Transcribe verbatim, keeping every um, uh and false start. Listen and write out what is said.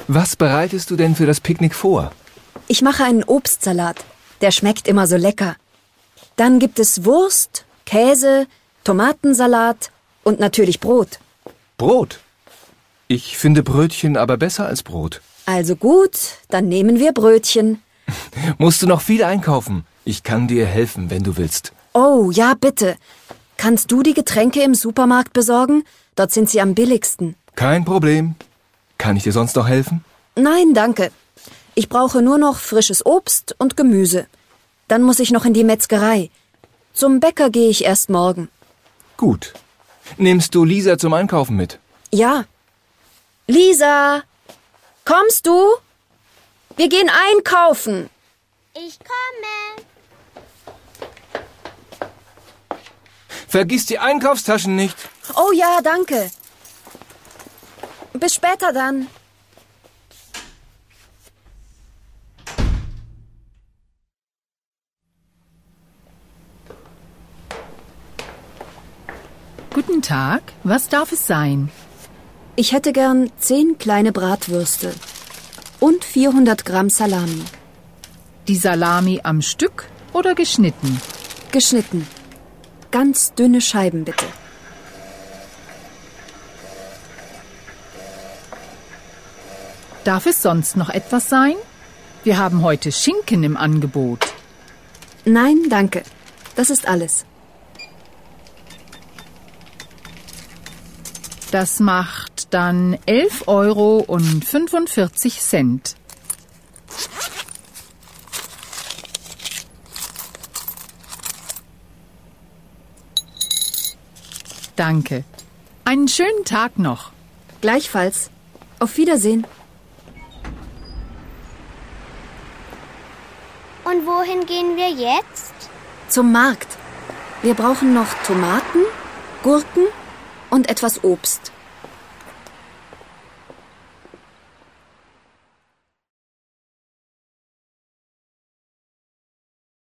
Was bereitest du denn für das Picknick vor? Ich mache einen Obstsalat. Der schmeckt immer so lecker. Dann gibt es Wurst, Käse, Tomatensalat und natürlich Brot. Brot? Ich finde Brötchen aber besser als Brot. Also gut, dann nehmen wir Brötchen. Musst du noch viel einkaufen? Ich kann dir helfen, wenn du willst. Oh, ja, bitte. Kannst du die Getränke im Supermarkt besorgen? Dort sind sie am billigsten. Kein Problem. Kann ich dir sonst noch helfen? Nein, danke. Ich brauche nur noch frisches Obst und Gemüse. Dann muss ich noch in die Metzgerei. Zum Bäcker gehe ich erst morgen. Gut. Nimmst du Lisa zum Einkaufen mit? Ja. Lisa, kommst du? Wir gehen einkaufen. Ich komme. Vergiss die Einkaufstaschen nicht. Oh ja, danke. Bis später dann. Guten Tag, was darf es sein? Ich hätte gern zehn kleine Bratwürste und vierhundert Gramm Salami. Die Salami am Stück oder geschnitten? Geschnitten. Ganz dünne Scheiben, bitte. Darf es sonst noch etwas sein? Wir haben heute Schinken im Angebot. Nein, danke. Das ist alles. Das macht dann elf Euro und fünfundvierzig Cent. Danke. Einen schönen Tag noch. Gleichfalls. Auf Wiedersehen. Und wohin gehen wir jetzt? Zum Markt. Wir brauchen noch Tomaten, Gurken und etwas Obst.